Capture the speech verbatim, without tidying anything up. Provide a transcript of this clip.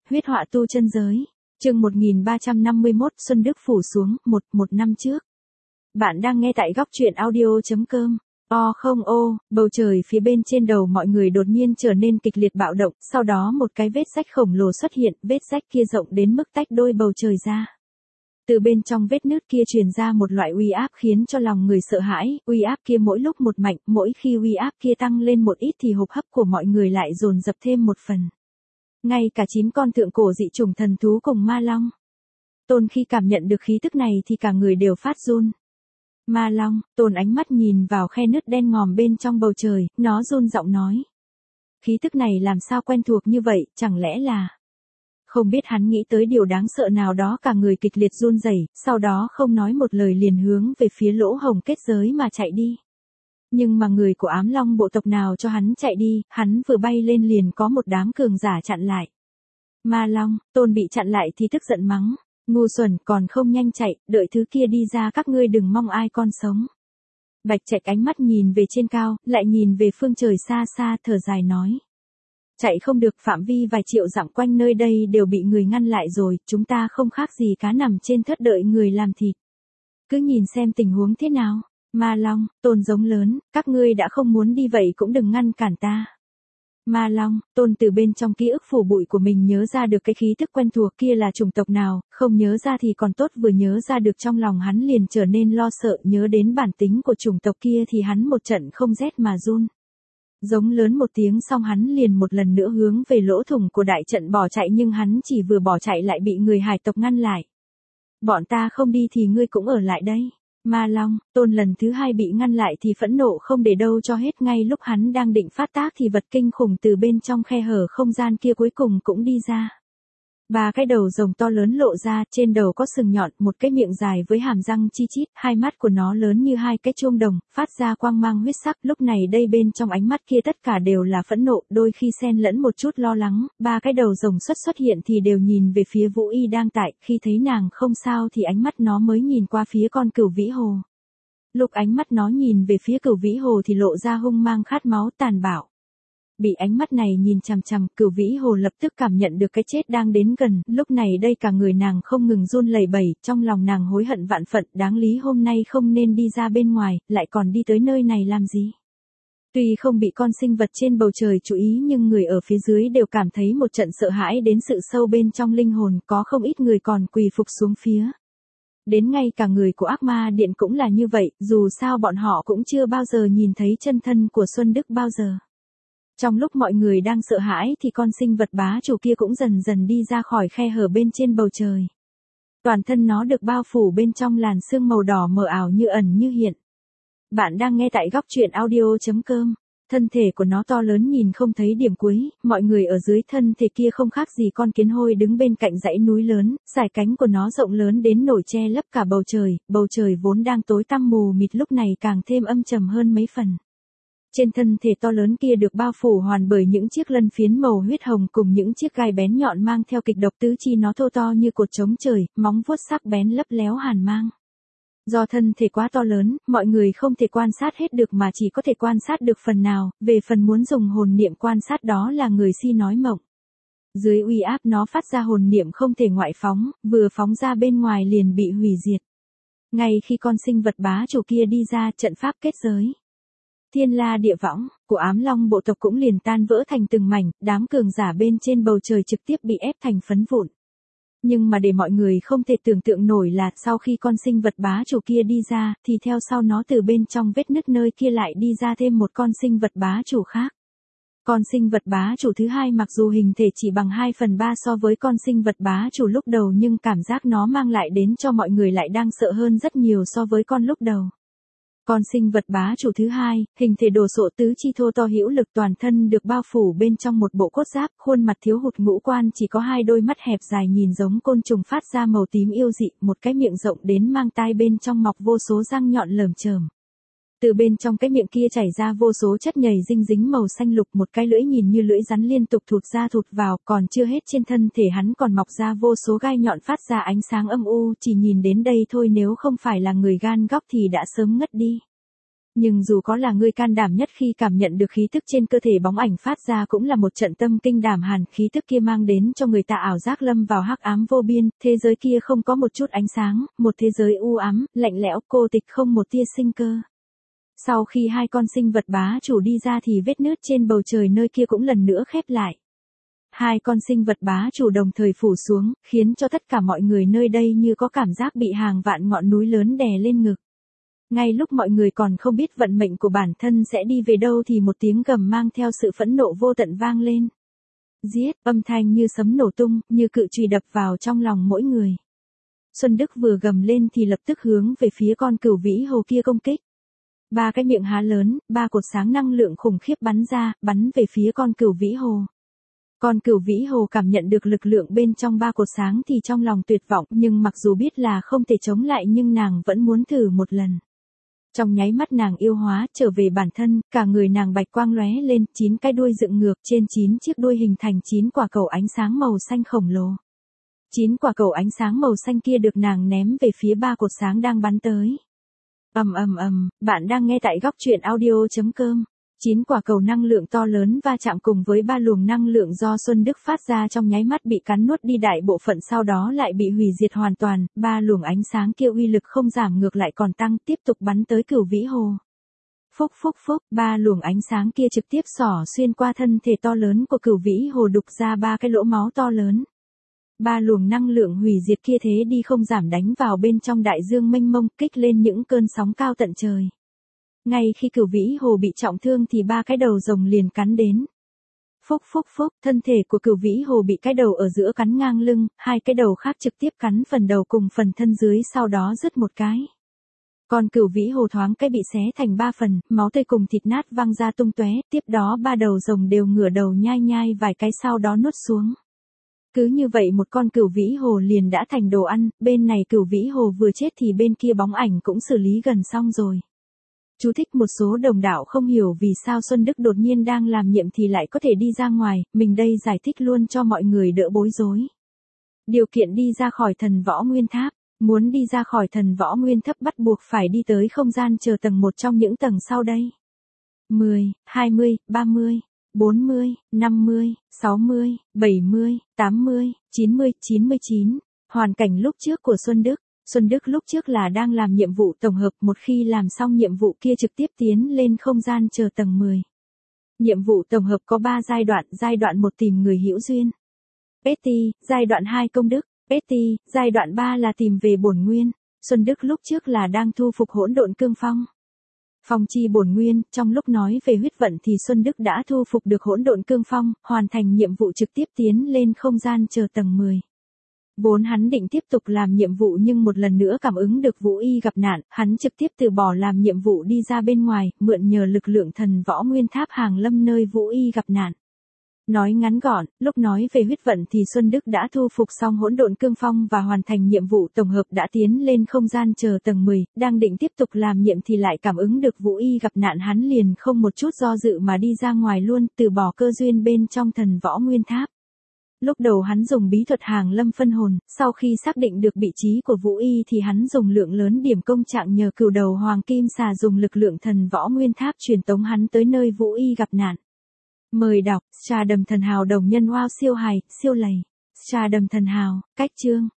huyết họa tu chân giới. Chương một nghìn ba trăm năm mươi mốt Xuân Đức phủ xuống, một, một năm trước. Bạn đang nghe tại góc truyện audio chấm com. O không ô, bầu trời phía bên trên đầu mọi người đột nhiên trở nên kịch liệt bạo động, sau đó một cái vết rách khổng lồ xuất hiện, vết rách kia rộng đến mức tách đôi bầu trời ra. Từ bên trong vết nứt kia truyền ra một loại uy áp khiến cho lòng người sợ hãi, uy áp kia mỗi lúc một mạnh, mỗi khi uy áp kia tăng lên một ít thì hộp hấp của mọi người lại dồn dập thêm một phần. Ngay cả chín con thượng cổ dị chủng thần thú cùng ma long. Tôn khi cảm nhận được khí tức này thì cả người đều phát run. Ma long, Tôn ánh mắt nhìn vào khe nứt đen ngòm bên trong bầu trời, nó run giọng nói. Khí tức này làm sao quen thuộc như vậy, chẳng lẽ là... Không biết hắn nghĩ tới điều đáng sợ nào đó, cả người kịch liệt run rẩy, sau đó không nói một lời liền hướng về phía lỗ hồng kết giới mà chạy đi. Nhưng mà người của ám long bộ tộc nào cho hắn chạy đi, hắn vừa bay lên liền có một đám cường giả chặn lại. Ma long, Tôn bị chặn lại thì tức giận mắng, ngu xuẩn còn không nhanh chạy, đợi thứ kia đi ra các ngươi đừng mong ai con sống. Bạch Trạch ánh mắt nhìn về trên cao, lại nhìn về phương trời xa xa thở dài nói. Chạy không được, phạm vi vài triệu dặm quanh nơi đây đều bị người ngăn lại rồi, chúng ta không khác gì cá nằm trên thớt đợi người làm thịt. Cứ nhìn xem tình huống thế nào. Ma long, Tôn giống lớn, các ngươi đã không muốn đi vậy cũng đừng ngăn cản ta. Ma long, Tôn từ bên trong ký ức phủ bụi của mình nhớ ra được cái khí thức quen thuộc kia là chủng tộc nào, không nhớ ra thì còn tốt, vừa nhớ ra được trong lòng hắn liền trở nên lo sợ, nhớ đến bản tính của chủng tộc kia thì hắn một trận không rét mà run. Giống lớn một tiếng xong hắn liền một lần nữa hướng về lỗ thủng của đại trận bỏ chạy, nhưng hắn chỉ vừa bỏ chạy lại bị người hải tộc ngăn lại. Bọn ta không đi thì ngươi cũng ở lại đây. Ma long, Tôn lần thứ hai bị ngăn lại thì phẫn nộ không để đâu cho hết, ngay lúc hắn đang định phát tác thì vật kinh khủng từ bên trong khe hở không gian kia cuối cùng cũng đi ra. Ba cái đầu rồng to lớn lộ ra, trên đầu có sừng nhọn, một cái miệng dài với hàm răng chi chít, hai mắt của nó lớn như hai cái chuông đồng, phát ra quang mang huyết sắc, lúc này đây bên trong ánh mắt kia tất cả đều là phẫn nộ, đôi khi xen lẫn một chút lo lắng, ba cái đầu rồng xuất xuất hiện thì đều nhìn về phía Vũ Y đang tại, khi thấy nàng không sao thì ánh mắt nó mới nhìn qua phía con cửu vĩ hồ. Lúc ánh mắt nó nhìn về phía cửu vĩ hồ thì lộ ra hung mang khát máu tàn bạo. Bị ánh mắt này nhìn chằm chằm, cửu vĩ hồ lập tức cảm nhận được cái chết đang đến gần, lúc này đây cả người nàng không ngừng run lẩy bẩy, trong lòng nàng hối hận vạn phận, đáng lý hôm nay không nên đi ra bên ngoài, lại còn đi tới nơi này làm gì. Tuy không bị con sinh vật trên bầu trời chú ý nhưng người ở phía dưới đều cảm thấy một trận sợ hãi đến sự sâu bên trong linh hồn, có không ít người còn quỳ phục xuống phía. Đến ngay cả người của ác ma điện cũng là như vậy, dù sao bọn họ cũng chưa bao giờ nhìn thấy chân thân của Xuân Đức bao giờ. Trong lúc mọi người đang sợ hãi thì con sinh vật bá chủ kia cũng dần dần đi ra khỏi khe hở bên trên bầu trời. Toàn thân nó được bao phủ bên trong làn sương màu đỏ mờ ảo như ẩn như hiện. Bạn đang nghe tại góc truyện audio chấm com. Thân thể của nó to lớn nhìn không thấy điểm cuối, mọi người ở dưới thân thể kia không khác gì con kiến hôi đứng bên cạnh dãy núi lớn, dải cánh của nó rộng lớn đến nổi che lấp cả bầu trời, bầu trời vốn đang tối tăm mù mịt lúc này càng thêm âm trầm hơn mấy phần. Trên thân thể to lớn kia được bao phủ hoàn bởi những chiếc lân phiến màu huyết hồng cùng những chiếc gai bén nhọn mang theo kịch độc, tứ chi nó thô to như cột trống trời, móng vuốt sắc bén lấp léo hàn mang. Do thân thể quá to lớn, mọi người không thể quan sát hết được mà chỉ có thể quan sát được phần nào, về phần muốn dùng hồn niệm quan sát đó là người si nói mộng. Dưới uy áp nó phát ra hồn niệm không thể ngoại phóng, vừa phóng ra bên ngoài liền bị hủy diệt. Ngay khi con sinh vật bá chủ kia đi ra, trận pháp kết giới Thiên La Địa Võng của ám long bộ tộc cũng liền tan vỡ thành từng mảnh, đám cường giả bên trên bầu trời trực tiếp bị ép thành phấn vụn. Nhưng mà để mọi người không thể tưởng tượng nổi là sau khi con sinh vật bá chủ kia đi ra, thì theo sau nó từ bên trong vết nứt nơi kia lại đi ra thêm một con sinh vật bá chủ khác. Con sinh vật bá chủ thứ hai mặc dù hình thể chỉ bằng hai phần ba so với con sinh vật bá chủ lúc đầu nhưng cảm giác nó mang lại đến cho mọi người lại đang sợ hơn rất nhiều so với con lúc đầu. Con sinh vật bá chủ thứ hai, hình thể đồ sộ tứ chi thô to hữu lực, toàn thân được bao phủ bên trong một bộ cốt giáp, khuôn mặt thiếu hụt ngũ quan, chỉ có hai đôi mắt hẹp dài nhìn giống côn trùng phát ra màu tím yêu dị, một cái miệng rộng đến mang tai bên trong mọc vô số răng nhọn lởm chởm. Từ bên trong cái miệng kia chảy ra vô số chất nhầy dinh dính màu xanh lục, một cái lưỡi nhìn như lưỡi rắn liên tục thụt ra thụt vào, còn chưa hết trên thân thể hắn còn mọc ra vô số gai nhọn phát ra ánh sáng âm u, chỉ nhìn đến đây thôi nếu không phải là người gan góc thì đã sớm ngất đi. Nhưng dù có là người can đảm nhất khi cảm nhận được khí tức trên cơ thể bóng ảnh phát ra cũng là một trận tâm kinh đảm hàn, khí tức kia mang đến cho người ta ảo giác lâm vào hắc ám vô biên, thế giới kia không có một chút ánh sáng, một thế giới u ám, lạnh lẽo, cô tịch không một tia sinh cơ. Sau khi hai con sinh vật bá chủ đi ra thì vết nứt trên bầu trời nơi kia cũng lần nữa khép lại. Hai con sinh vật bá chủ đồng thời phủ xuống, khiến cho tất cả mọi người nơi đây như có cảm giác bị hàng vạn ngọn núi lớn đè lên ngực. Ngay lúc mọi người còn không biết vận mệnh của bản thân sẽ đi về đâu thì một tiếng gầm mang theo sự phẫn nộ vô tận vang lên. Giết, âm thanh như sấm nổ tung, như cự chùy đập vào trong lòng mỗi người. Xuân Đức vừa gầm lên thì lập tức hướng về phía con cửu vĩ hồ kia công kích. Ba cái miệng há lớn, ba cột sáng năng lượng khủng khiếp bắn ra, bắn về phía con cửu vĩ hồ. Con cửu vĩ hồ cảm nhận được lực lượng bên trong ba cột sáng thì trong lòng tuyệt vọng, nhưng mặc dù biết là không thể chống lại nhưng nàng vẫn muốn thử một lần. Trong nháy mắt nàng yêu hóa, trở về bản thân, cả người nàng bạch quang lóe lên, chín cái đuôi dựng ngược, trên chín chiếc đuôi hình thành chín quả cầu ánh sáng màu xanh khổng lồ. Chín quả cầu ánh sáng màu xanh kia được nàng ném về phía ba cột sáng đang bắn tới. Ầm ầm ầm, bạn đang nghe tại góc truyện audio chấm com. Chín quả cầu năng lượng to lớn va chạm cùng với ba luồng năng lượng do Xuân Đức phát ra trong nháy mắt bị cắn nuốt đi đại bộ phận, sau đó lại bị hủy diệt hoàn toàn, ba luồng ánh sáng kia uy lực không giảm ngược lại còn tăng, tiếp tục bắn tới cửu vĩ hồ. Phúc phúc phúc, ba luồng ánh sáng kia trực tiếp xỏ xuyên qua thân thể to lớn của cửu vĩ hồ, đục ra ba cái lỗ máu to lớn. Ba luồng năng lượng hủy diệt kia thế đi không giảm đánh vào bên trong đại dương mênh mông, kích lên những cơn sóng cao tận trời. Ngay khi cửu vĩ hồ bị trọng thương thì ba cái đầu rồng liền cắn đến. Phúc phúc phúc, thân thể của cửu vĩ hồ bị cái đầu ở giữa cắn ngang lưng, hai cái đầu khác trực tiếp cắn phần đầu cùng phần thân dưới, sau đó rứt một cái. Còn cửu vĩ hồ thoáng cái bị xé thành ba phần, máu tươi cùng thịt nát văng ra tung tóe, tiếp đó ba đầu rồng đều ngửa đầu nhai nhai vài cái sau đó nuốt xuống. Cứ như vậy một con cửu vĩ hồ liền đã thành đồ ăn, bên này cửu vĩ hồ vừa chết thì bên kia bóng ảnh cũng xử lý gần xong rồi. Chú thích: một số đồng đạo không hiểu vì sao Xuân Đức đột nhiên đang làm nhiệm thì lại có thể đi ra ngoài, mình đây giải thích luôn cho mọi người đỡ bối rối. Điều kiện đi ra khỏi thần võ nguyên tháp, muốn đi ra khỏi thần võ nguyên tháp bắt buộc phải đi tới không gian chờ tầng một trong những tầng sau đây. mười, hai mươi, ba mươi, bốn mươi, năm mươi, sáu mươi, bảy mươi, tám mươi, chín mươi, chín mươi chín. Hoàn cảnh lúc trước của Xuân Đức. Xuân Đức lúc trước là đang làm nhiệm vụ tổng hợp, một khi làm xong nhiệm vụ kia trực tiếp tiến lên không gian chờ tầng mười. Nhiệm vụ tổng hợp có ba giai đoạn, giai đoạn một tìm người hữu duyên. Petty, giai đoạn hai công đức. Petty, giai đoạn ba là tìm về bổn nguyên. Xuân Đức lúc trước là đang thu phục hỗn độn cương phong. Phong chi bổn nguyên, trong lúc nói về huyết vận thì Xuân Đức đã thu phục được hỗn độn cương phong, hoàn thành nhiệm vụ trực tiếp tiến lên không gian chờ tầng mười. Vốn hắn định tiếp tục làm nhiệm vụ nhưng một lần nữa cảm ứng được Vũ Y gặp nạn, hắn trực tiếp từ bỏ làm nhiệm vụ đi ra bên ngoài, mượn nhờ lực lượng thần võ nguyên tháp hàng lâm nơi Vũ Y gặp nạn. Nói ngắn gọn, lúc nói về huyết vận thì Xuân Đức đã thu phục xong hỗn độn cương phong và hoàn thành nhiệm vụ tổng hợp đã tiến lên không gian chờ tầng mười, đang định tiếp tục làm nhiệm thì lại cảm ứng được Vũ Y gặp nạn, hắn liền không một chút do dự mà đi ra ngoài luôn, từ bỏ cơ duyên bên trong thần võ nguyên tháp. Lúc đầu hắn dùng bí thuật hàng lâm phân hồn, sau khi xác định được vị trí của Vũ Y thì hắn dùng lượng lớn điểm công trạng nhờ cửu đầu hoàng kim xà dùng lực lượng thần võ nguyên tháp truyền tống hắn tới nơi Vũ Y gặp nạn. Mời đọc, Trà Đầm Thần Hào đồng nhân wow siêu hài, siêu lầy. Trà Đầm Thần Hào, cách chương.